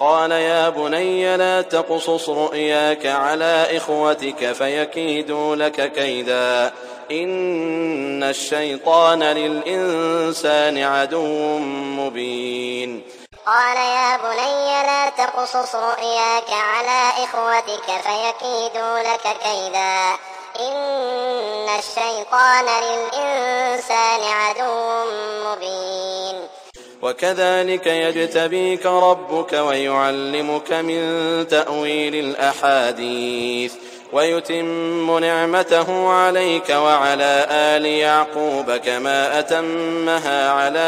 قال يا بني لا تقصص رؤياك على إخوتك فيكيدوا لك كيدا إن الشيطان للإنسان عدو مبين. قال يا بني لا تقصص رؤياك على إخوتك فيكيدوا لك كيدا إن الشيطان للإنسان عدو مبين. وكذلك يجتبيك ربك ويعلمك من تأويل الأحاديث ويتم نعمته عليك وعلى آل يعقوب كما أتمها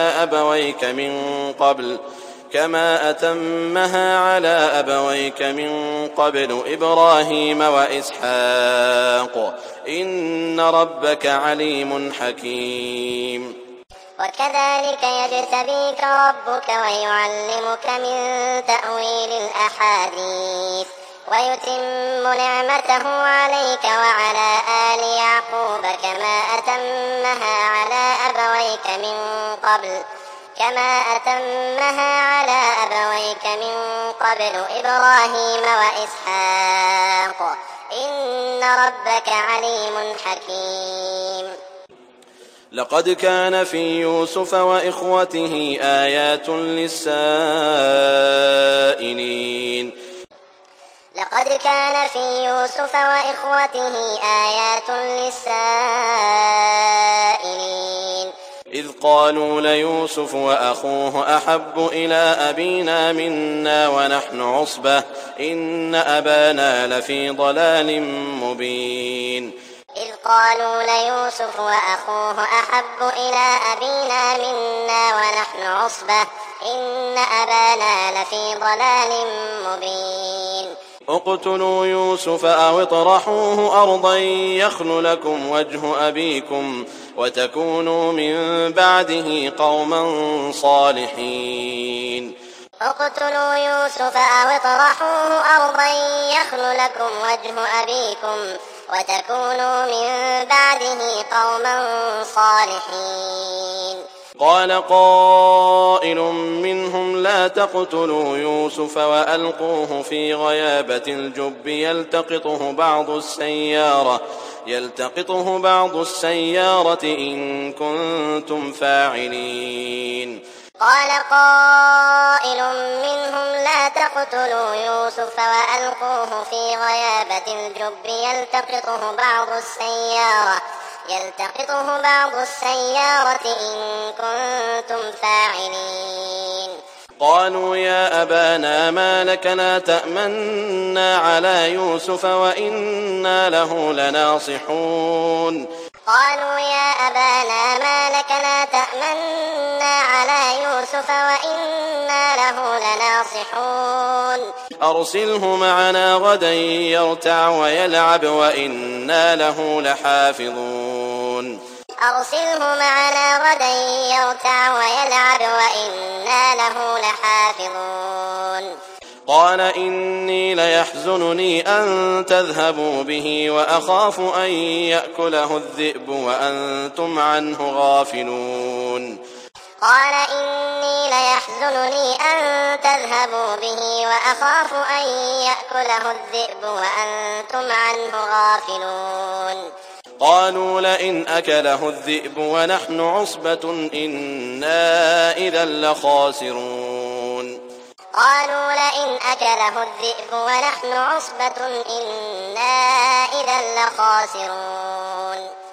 على أبويك من قبل إبراهيم وإسحاق إن ربك عليم حكيم. وكذلك يجتبيك ربك ويعلمك من تأويل الأحاديث ويتم نعمته عليك وعلى آل يعقوب كما أتمها على أبويك من قبل إبراهيم وإسحاق إن ربك عليم حكيم. لقد كان في يوسف وإخوته آيات للسائلين. لقد كان في يوسف وإخوته آيات للسائلين. إذ قالوا ليوسف وأخوه أحب إلى أبينا منا ونحن عصبة إن أبانا لفي ضلال مبين. إذ قالوا ليوسف وأخوه أحب إلى أبينا منا ونحن عصبة إن أبانا لفي ضلال مبين. اقتلوا يوسف أو اطرحوه أرضا يخل لكم وجه أبيكم وتكونوا من بعده قوما صالحين. اقتلوا يوسف أو اطرحوه أرضا يخل لكم وجه أبيكم وتكونوا من بعده قوما صالحين. قال قائل منهم لا تقتلوا يوسف وألقوه في غيابة الجب يلتقطه بعض السيارة إن كنتم فاعلين. قال قائل منهم لا تقتلوا يوسف وألقوه في غيابة الجب يلتقطه بعض السيارة إن كنتم فاعلين. قالوا يا أبانا ما لك لا تأمنا على يوسف وإنا له لناصحون. قالوا يا أبانا ما لك لا تأمنا على يوسف وإنا له لناصحون. أرسله معنا غدا يرتع ويلعب وإنا له لحافظون. أرسله معنا غدا يرتع ويلعب وإنا له لحافظون. قال إني ليحزنني أن تذهبوا به وأخاف أن يأكله الذئب وأنتم عنه غافلون. قال إني ليحزنني أن تذهبوا به وأخاف أن يأكله الذئب وأنتم عنه غافلون. قالوا لئن أكله الذئب ونحن عصبة إنا إذا لخاسرون. قالوا لئن أكله الذئب ونحن عصبة إنا إذا لخاسرون.